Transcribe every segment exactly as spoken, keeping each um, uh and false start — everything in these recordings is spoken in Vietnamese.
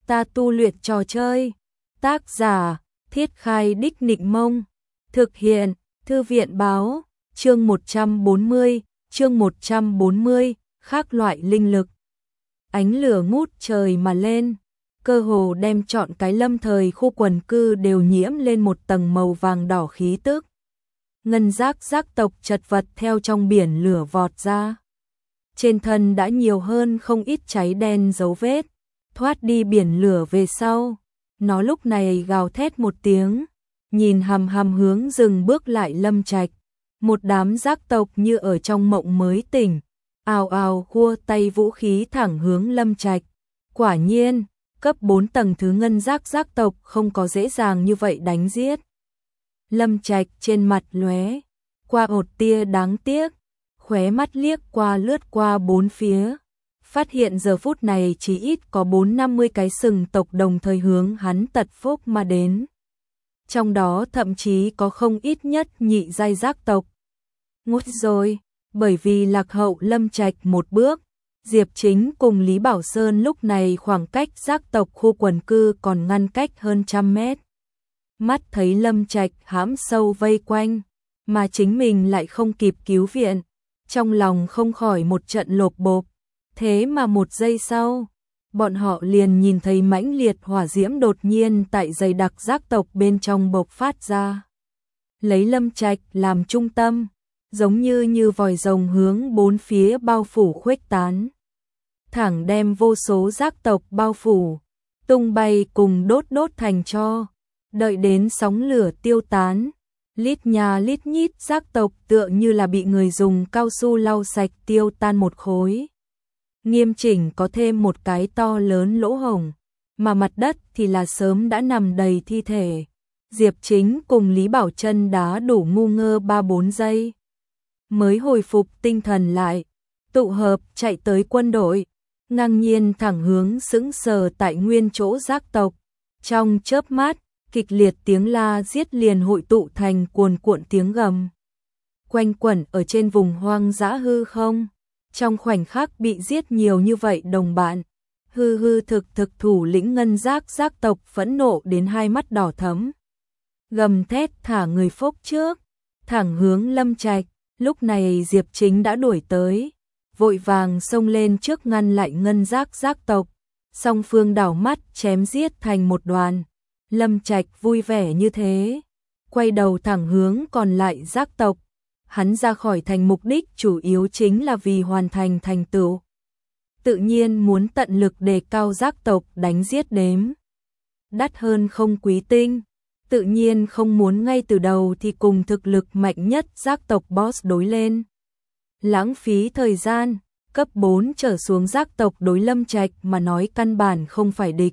ta tu luyện trò chơi. Tác giả, Thiết Khai Đích Nịnh Mông. Thực hiện, Thư viện báo, chương một trăm bốn mươi, chương một trăm bốn mươi, khác loại linh lực. Ánh lửa ngút trời mà lên, cơ hồ đem trọn cái lâm thời khu quần cư đều nhiễm lên một tầng màu vàng đỏ khí tức. Ngân giác giác tộc chật vật theo trong biển lửa vọt ra. Trên thân đã nhiều hơn không ít cháy đen dấu vết, thoát đi biển lửa về sau. Nó lúc này gào thét một tiếng, nhìn hằm hằm hướng dừng bước lại Lâm Trạch. Một đám giác tộc như ở trong mộng mới tỉnh, ào ào khua tay vũ khí thẳng hướng Lâm Trạch. Quả nhiên, cấp bốn tầng thứ ngân giác giác tộc không có dễ dàng như vậy đánh giết. Lâm Trạch trên mặt lóe qua một tia đáng tiếc, khóe mắt liếc qua lướt qua bốn phía, phát hiện giờ phút này chỉ ít có bốn năm mươi cái sừng tộc đồng thời hướng hắn tật phúc mà đến. Trong đó thậm chí có không ít nhất nhị giai giác tộc. Ngút rồi, bởi vì lạc hậu Lâm Trạch một bước, Diệp Chính cùng Lý Bảo Sơn lúc này khoảng cách giác tộc khu quần cư còn ngăn cách hơn trăm mét. Mắt thấy Lâm Trạch hãm sâu vây quanh, mà chính mình lại không kịp cứu viện, trong lòng không khỏi một trận lột bộp. Thế mà một giây sau, bọn họ liền nhìn thấy mãnh liệt hỏa diễm đột nhiên tại dày đặc giác tộc bên trong bộc phát ra. Lấy Lâm Trạch làm trung tâm, giống như như vòi rồng hướng bốn phía bao phủ khuếch tán. Thẳng đem vô số giác tộc bao phủ, tung bay cùng đốt đốt thành tro. Đợi đến sóng lửa tiêu tán, lít nhà lít nhít giác tộc tựa như là bị người dùng cao su lau sạch tiêu tan một khối. Nghiêm chỉnh có thêm một cái to lớn lỗ hổng, mà mặt đất thì là sớm đã nằm đầy thi thể. Diệp Chính cùng Lý Bảo Trân đã đủ ngu ngơ ba bốn giây, mới hồi phục tinh thần lại, tụ hợp chạy tới quân đội, ngang nhiên thẳng hướng sững sờ tại nguyên chỗ giác tộc. Trong chớp mắt, kịch liệt tiếng la giết liền hội tụ thành cuồn cuộn tiếng gầm, quanh quẩn ở trên vùng hoang dã hư không. Trong khoảnh khắc bị giết nhiều như vậy đồng bạn, hư hư thực thực thủ lĩnh ngân giác giác tộc phẫn nộ đến hai mắt đỏ thẫm, gầm thét thả người phốc trước, thẳng hướng Lâm Trạch. Lúc này Diệp Chính đã đuổi tới, vội vàng xông lên trước ngăn lại ngân giác giác tộc, song phương đảo mắt chém giết thành một đoàn. Lâm Trạch vui vẻ như thế, quay đầu thẳng hướng còn lại giác tộc. Hắn ra khỏi thành mục đích chủ yếu chính là vì hoàn thành thành tựu. Tự nhiên muốn tận lực đề cao giác tộc đánh giết đếm. Đắt hơn không quý tinh, tự nhiên không muốn ngay từ đầu thì cùng thực lực mạnh nhất giác tộc boss đối lên. Lãng phí thời gian, cấp bốn trở xuống giác tộc đối Lâm Trạch mà nói căn bản không phải địch.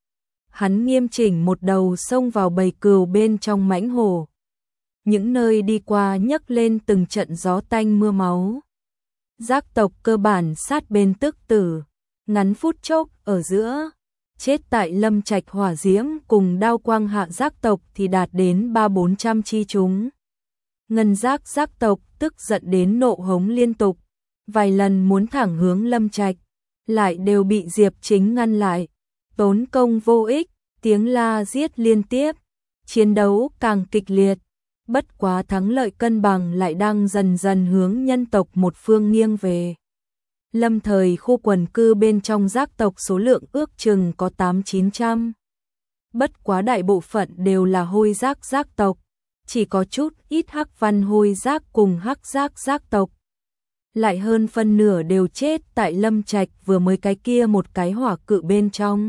Hắn nghiêm chỉnh một đầu xông vào bầy cừu bên trong mãnh hổ. Những nơi đi qua nhấc lên từng trận gió tanh mưa máu. Giác tộc cơ bản sát bên tức tử, ngắn phút chốc ở giữa, chết tại Lâm Trạch hỏa diễm cùng đao quang hạ giác tộc thì đạt đến ba bốn trăm chi chúng. Ngân giác giác tộc tức giận đến nộ hống liên tục, vài lần muốn thẳng hướng Lâm Trạch, lại đều bị Diệp Chính ngăn lại, tốn công vô ích, tiếng la giết liên tiếp, chiến đấu càng kịch liệt. Bất quá thắng lợi cân bằng lại đang dần dần hướng nhân tộc một phương nghiêng về. Lâm thời khu quần cư bên trong giác tộc số lượng ước chừng có tám chín trăm. Bất quá đại bộ phận đều là hôi giác giác tộc, chỉ có chút ít hắc văn hôi giác cùng hắc giác giác tộc. Lại hơn phân nửa đều chết tại Lâm Trạch vừa mới cái kia một cái hỏa cự bên trong.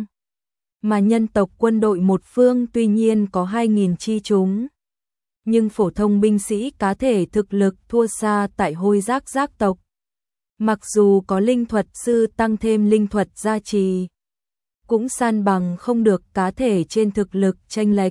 Mà nhân tộc quân đội một phương tuy nhiên có hai nghìn chi chúng, nhưng phổ thông binh sĩ cá thể thực lực thua xa tại hôi giác giác tộc. Mặc dù có linh thuật sư tăng thêm linh thuật gia trì, cũng san bằng không được cá thể trên thực lực chênh lệch.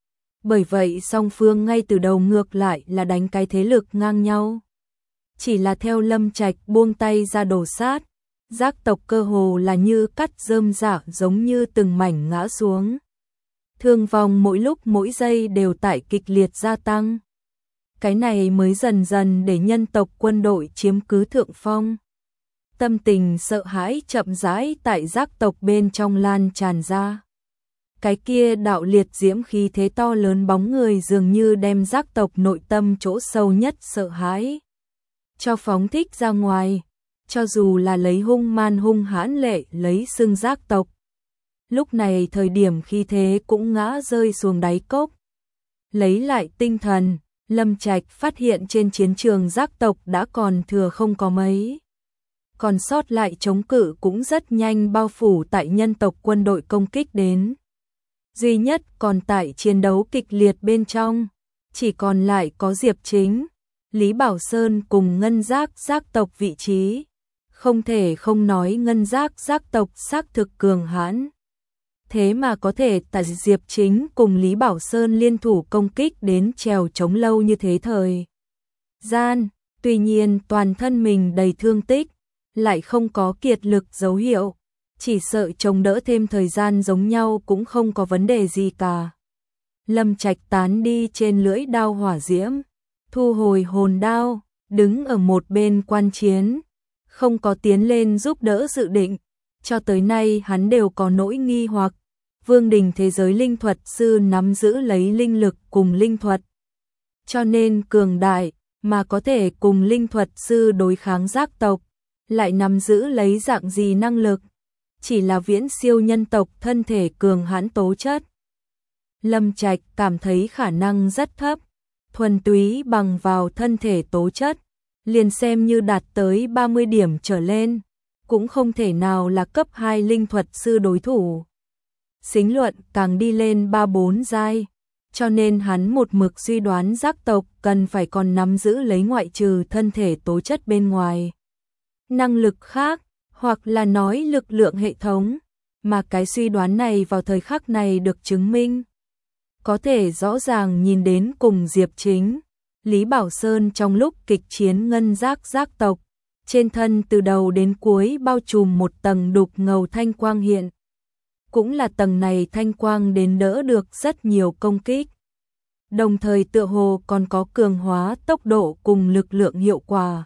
Bởi vậy song phương ngay từ đầu ngược lại là đánh cái thế lực ngang nhau. Chỉ là theo Lâm Trạch buông tay ra đổ sát, giác tộc cơ hồ là như cắt rơm rạ giống như từng mảnh ngã xuống. Thương vong mỗi lúc mỗi giây đều tại kịch liệt gia tăng. Cái này mới dần dần để nhân tộc quân đội chiếm cứ thượng phong. tâm tình sợ hãi chậm rãi tại giác tộc bên trong lan tràn ra. Cái kia đạo liệt diễm khí thế to lớn bóng người dường như đem giác tộc nội tâm chỗ sâu nhất sợ hãi cho phóng thích ra ngoài, cho dù là lấy hung man hung hãn lệ lấy xưng giác tộc. Lúc này thời điểm khí thế cũng ngã rơi xuống đáy cốc. Lấy lại tinh thần, Lâm Trạch phát hiện trên chiến trường giác tộc đã còn thừa không có mấy. Còn sót lại chống cự cũng rất nhanh bao phủ tại nhân tộc quân đội công kích đến. Duy nhất còn tại chiến đấu kịch liệt bên trong, chỉ còn lại có Diệp Chính, Lý Bảo Sơn cùng Ngân Giác giác tộc vị trí. Không thể không nói Ngân Giác giác tộc xác thực cường hãn. Thế mà có thể tại Diệp Chính cùng Lý Bảo Sơn liên thủ công kích đến trèo chống lâu như thế thời gian, tuy nhiên toàn thân mình đầy thương tích, lại không có kiệt lực dấu hiệu, chỉ sợ chống đỡ thêm thời gian giống nhau cũng không có vấn đề gì cả. Lâm Trạch tán đi trên lưỡi đao hỏa diễm, thu hồi hồn đao, đứng ở một bên quan chiến, không có tiến lên giúp đỡ dự định, cho tới nay hắn đều có nỗi nghi hoặc. Vương đình thế giới linh thuật sư nắm giữ lấy linh lực cùng linh thuật, cho nên cường đại mà có thể cùng linh thuật sư đối kháng giác tộc, lại nắm giữ lấy dạng gì năng lực, chỉ là viễn siêu nhân tộc thân thể cường hãn tố chất. Lâm Trạch cảm thấy khả năng rất thấp, thuần túy bằng vào thân thể tố chất, liền xem như đạt tới ba mươi điểm trở lên, cũng không thể nào là cấp hai linh thuật sư đối thủ. Xính luận càng đi lên ba bốn giai, cho nên hắn một mực suy đoán giác tộc cần phải còn nắm giữ lấy ngoại trừ thân thể tố chất bên ngoài năng lực khác, hoặc là nói lực lượng hệ thống, mà cái suy đoán này vào thời khắc này được chứng minh. Có thể rõ ràng nhìn đến cùng Diệp Chính, Lý Bảo Sơn trong lúc kịch chiến Ngân Giác giác tộc, trên thân từ đầu đến cuối bao trùm một tầng đục ngầu thanh quang hiện. Cũng là tầng này thanh quang đến đỡ được rất nhiều công kích. Đồng thời tựa hồ còn có cường hóa tốc độ cùng lực lượng hiệu quả.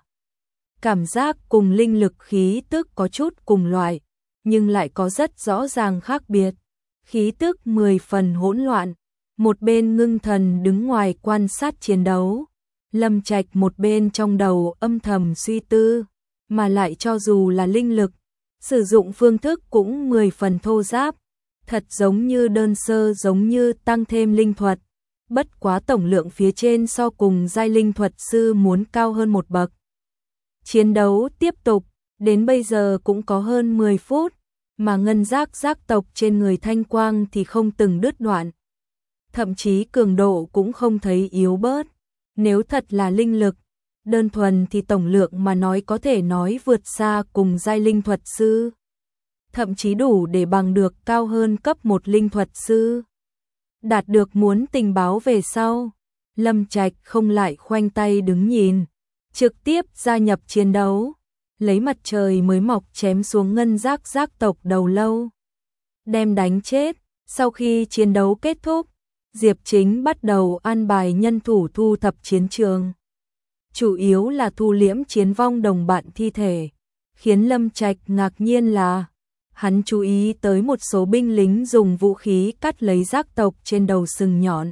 Cảm giác cùng linh lực khí tức có chút cùng loại, nhưng lại có rất rõ ràng khác biệt. Khí tức mười phần hỗn loạn, một bên Ngưng Thần đứng ngoài quan sát chiến đấu, Lâm Trạch một bên trong đầu âm thầm suy tư, mà lại cho dù là linh lực, sử dụng phương thức cũng mười phần thô ráp, thật giống như đơn sơ giống như tăng thêm linh thuật, bất quá tổng lượng phía trên so cùng giai linh thuật sư muốn cao hơn một bậc. Chiến đấu tiếp tục, đến bây giờ cũng có hơn mười phút, mà Ngân Giác giác tộc trên người thanh quang thì không từng đứt đoạn. Thậm chí cường độ cũng không thấy yếu bớt. Nếu thật là linh lực, đơn thuần thì tổng lượng mà nói có thể nói vượt xa cùng giai linh thuật sư. Thậm chí đủ để bằng được cao hơn cấp một linh thuật sư. Đạt được muốn tình báo về sau, Lâm Trạch không lại khoanh tay đứng nhìn, trực tiếp gia nhập chiến đấu, lấy mặt trời mới mọc chém xuống Ngân Giác giác tộc đầu lâu, đem đánh chết. Sau khi chiến đấu kết thúc, Diệp Chính bắt đầu an bài nhân thủ thu thập chiến trường, chủ yếu là thu liễm chiến vong đồng bạn thi thể. Khiến Lâm Trạch ngạc nhiên là hắn chú ý tới một số binh lính dùng vũ khí cắt lấy giác tộc trên đầu sừng nhọn,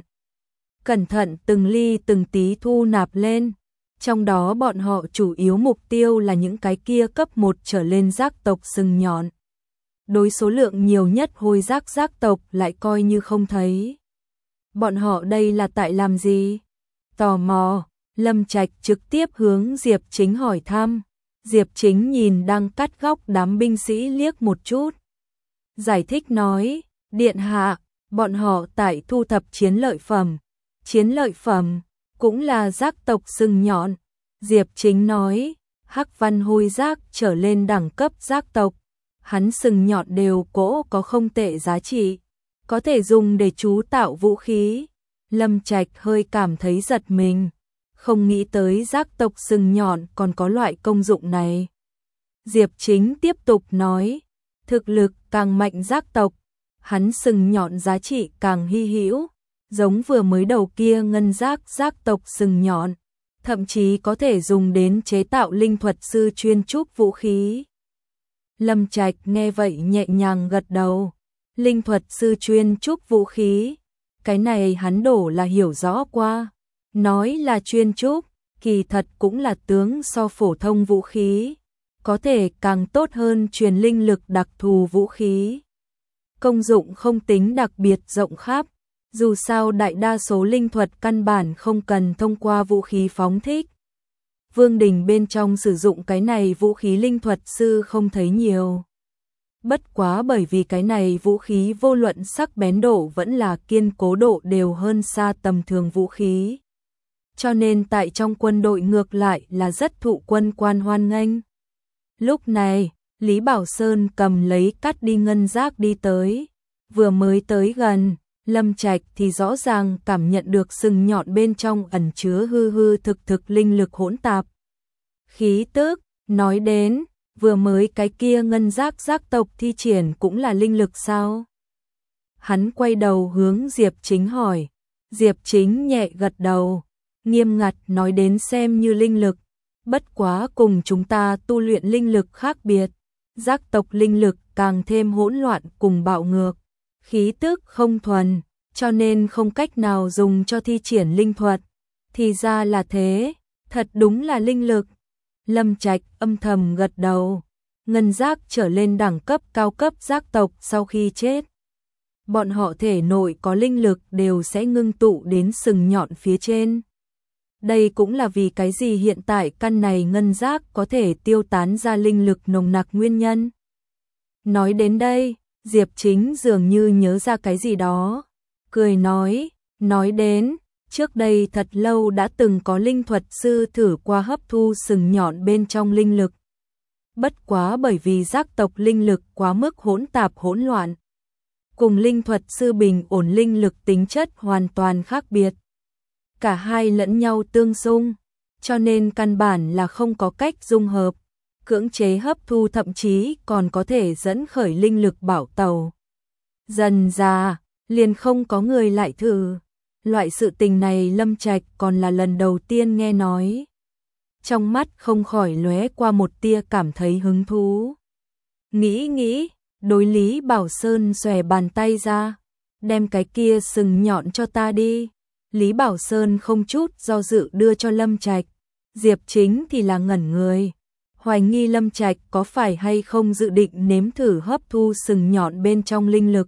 cẩn thận từng ly từng tí thu nạp lên, trong đó bọn họ chủ yếu mục tiêu là những cái kia cấp một trở lên giác tộc sừng nhọn. Đối số lượng nhiều nhất hồi giác giác tộc lại coi như không thấy. Bọn họ đây là tại làm gì? Tò mò, Lâm Trạch trực tiếp hướng Diệp Chính hỏi thăm. Diệp Chính nhìn đang cắt góc đám binh sĩ liếc một chút. Giải thích nói, điện hạ, bọn họ tại thu thập chiến lợi phẩm. Chiến lợi phẩm, cũng là giác tộc sừng nhọn. Diệp Chính nói, hắc văn hôi giác trở lên đẳng cấp giác tộc. Hắn sừng nhọn đều cỗ có không tệ giá trị, có thể dùng để chú tạo vũ khí. Lâm Trạch hơi cảm thấy giật mình, không nghĩ tới giác tộc sừng nhọn còn có loại công dụng này. Diệp Chính tiếp tục nói, thực lực càng mạnh giác tộc, hắn sừng nhọn giá trị càng hy hữu, giống vừa mới đầu kia Ngân Giác giác tộc sừng nhọn, thậm chí có thể dùng đến chế tạo linh thuật sư chuyên trúc vũ khí. Lâm Trạch nghe vậy nhẹ nhàng gật đầu. Linh thuật sư chuyên trúc vũ khí. Cái này hắn đổ là hiểu rõ qua. Nói là chuyên trúc, kỳ thật cũng là tướng so phổ thông vũ khí. Có thể càng tốt hơn truyền linh lực đặc thù vũ khí. Công dụng không tính đặc biệt rộng khắp. Dù sao đại đa số linh thuật căn bản không cần thông qua vũ khí phóng thích. Vương đình bên trong sử dụng cái này vũ khí linh thuật sư không thấy nhiều. Bất quá bởi vì cái này vũ khí vô luận sắc bén độ vẫn là kiên cố độ đều hơn xa tầm thường vũ khí. Cho nên tại trong quân đội ngược lại là rất thụ quân quan hoan nghênh. Lúc này, Lý Bảo Sơn cầm lấy cắt đi ngân giác đi tới. Vừa mới tới gần, Lâm Trạch thì rõ ràng cảm nhận được sừng nhọn bên trong ẩn chứa hư hư thực thực linh lực hỗn tạp. Khí tức, nói đến, vừa mới cái kia ngân giác giác tộc thi triển cũng là linh lực sao? Hắn quay đầu hướng Diệp Chính hỏi. Diệp Chính nhẹ gật đầu, nghiêm ngặt nói đến xem như linh lực. Bất quá cùng chúng ta tu luyện linh lực khác biệt. Giác tộc linh lực càng thêm hỗn loạn cùng bạo ngược. Khí tức không thuần, cho nên không cách nào dùng cho thi triển linh thuật. Thì ra là thế, thật đúng là linh lực. Lâm Trạch âm thầm gật đầu. Ngân giác trở lên đẳng cấp cao cấp giác tộc sau khi chết. Bọn họ thể nội có linh lực đều sẽ ngưng tụ đến sừng nhọn phía trên. Đây cũng là vì cái gì hiện tại căn này ngân giác có thể tiêu tán ra linh lực nồng nặc nguyên nhân. Nói đến đây, Diệp Chính dường như nhớ ra cái gì đó. Cười nói, nói đến, trước đây thật lâu đã từng có linh thuật sư thử qua hấp thu sừng nhọn bên trong linh lực. Bất quá bởi vì giác tộc linh lực quá mức hỗn tạp hỗn loạn. Cùng linh thuật sư bình ổn linh lực tính chất hoàn toàn khác biệt. Cả hai lẫn nhau tương xung, cho nên căn bản là không có cách dung hợp. Cưỡng chế hấp thu thậm chí còn có thể dẫn khởi linh lực bảo tàu. Dần ra, liền không có người lại thử. Loại sự tình này Lâm Trạch còn là lần đầu tiên nghe nói. Trong mắt không khỏi lóe qua một tia cảm thấy hứng thú. Nghĩ nghĩ, đối Lý Bảo Sơn xòe bàn tay ra. Đem cái kia sừng nhọn cho ta đi. Lý Bảo Sơn không chút do dự đưa cho Lâm Trạch. Diệp Chính thì là ngẩn người. Hoài nghi Lâm Trạch có phải hay không dự định nếm thử hấp thu sừng nhọn bên trong linh lực.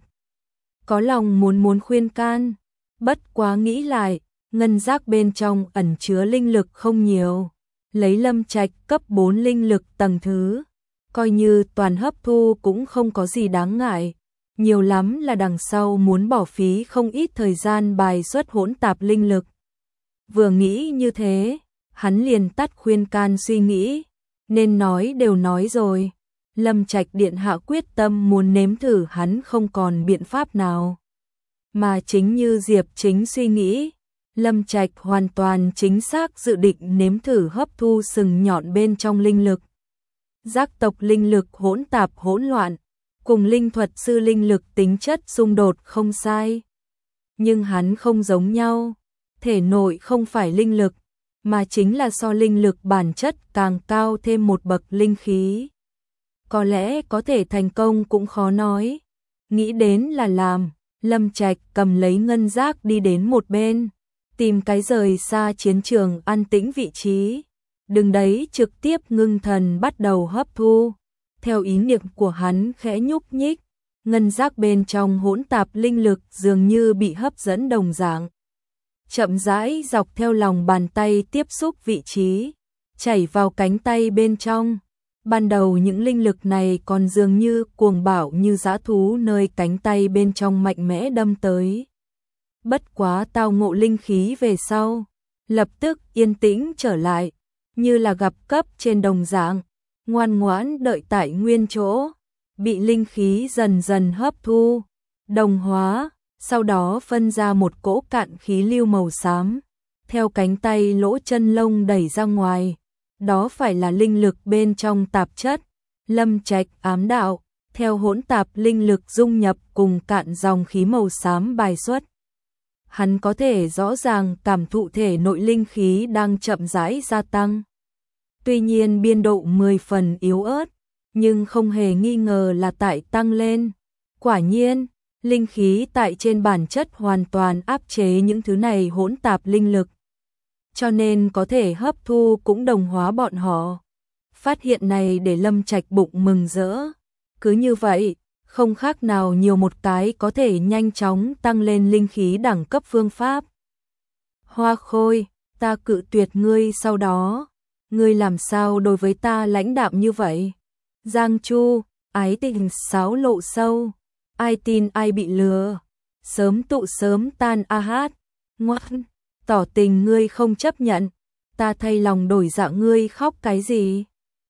Có lòng muốn muốn khuyên can. Bất quá nghĩ lại, ngân giác bên trong ẩn chứa linh lực không nhiều. Lấy Lâm Trạch cấp bốn linh lực tầng thứ. Coi như toàn hấp thu cũng không có gì đáng ngại. Nhiều lắm là đằng sau muốn bỏ phí không ít thời gian bài xuất hỗn tạp linh lực. Vừa nghĩ như thế, hắn liền tắt khuyên can suy nghĩ. Nên nói đều nói rồi. Lâm Trạch điện hạ quyết tâm muốn nếm thử hắn không còn biện pháp nào. Mà chính như Diệp Chính suy nghĩ, Lâm Trạch hoàn toàn chính xác dự định nếm thử hấp thu sừng nhọn bên trong linh lực. Giác tộc linh lực hỗn tạp hỗn loạn, cùng linh thuật sư linh lực tính chất xung đột không sai. Nhưng hắn không giống nhau, thể nội không phải linh lực, mà chính là so linh lực bản chất càng cao thêm một bậc linh khí. Có lẽ có thể thành công cũng khó nói. Nghĩ đến là làm, Lâm Trạch cầm lấy ngân giác đi đến một bên, tìm cái rời xa chiến trường an tĩnh vị trí. Đừng đấy trực tiếp ngưng thần bắt đầu hấp thu. Theo ý niệm của hắn khẽ nhúc nhích, ngân giác bên trong hỗn tạp linh lực dường như bị hấp dẫn đồng dạng. Chậm rãi dọc theo lòng bàn tay tiếp xúc vị trí, chảy vào cánh tay bên trong. Ban đầu những linh lực này còn dường như cuồng bạo như dã thú nơi cánh tay bên trong mạnh mẽ đâm tới. Bất quá tao ngộ linh khí về sau, lập tức yên tĩnh trở lại, như là gặp cấp trên đồng dạng, ngoan ngoãn đợi tại nguyên chỗ, bị linh khí dần dần hấp thu, đồng hóa, sau đó phân ra một cỗ cạn khí lưu màu xám, theo cánh tay lỗ chân lông đẩy ra ngoài. Đó phải là linh lực bên trong tạp chất. Lâm Trạch ám đạo, theo hỗn tạp linh lực dung nhập cùng cạn dòng khí màu xám bài xuất. Hắn có thể rõ ràng cảm thụ thể nội linh khí đang chậm rãi gia tăng. Tuy nhiên biên độ mười phần yếu ớt, nhưng không hề nghi ngờ là tại tăng lên. Quả nhiên, linh khí tại trên bản chất hoàn toàn áp chế những thứ này hỗn tạp linh lực, cho nên có thể hấp thu cũng đồng hóa bọn họ. Phát hiện này để Lâm Trạch bụng mừng rỡ. Cứ như vậy, không khác nào nhiều một cái có thể nhanh chóng tăng lên linh khí đẳng cấp phương pháp. Hoa Khôi, ta cự tuyệt ngươi sau đó. Ngươi làm sao đối với ta lãnh đạm như vậy? Giang Chu, ái tình sáo lộ sâu. Ai tin ai bị lừa. Sớm tụ sớm tan a hát. Ngoan, tỏ tình ngươi không chấp nhận. Ta thay lòng đổi dạ ngươi khóc cái gì?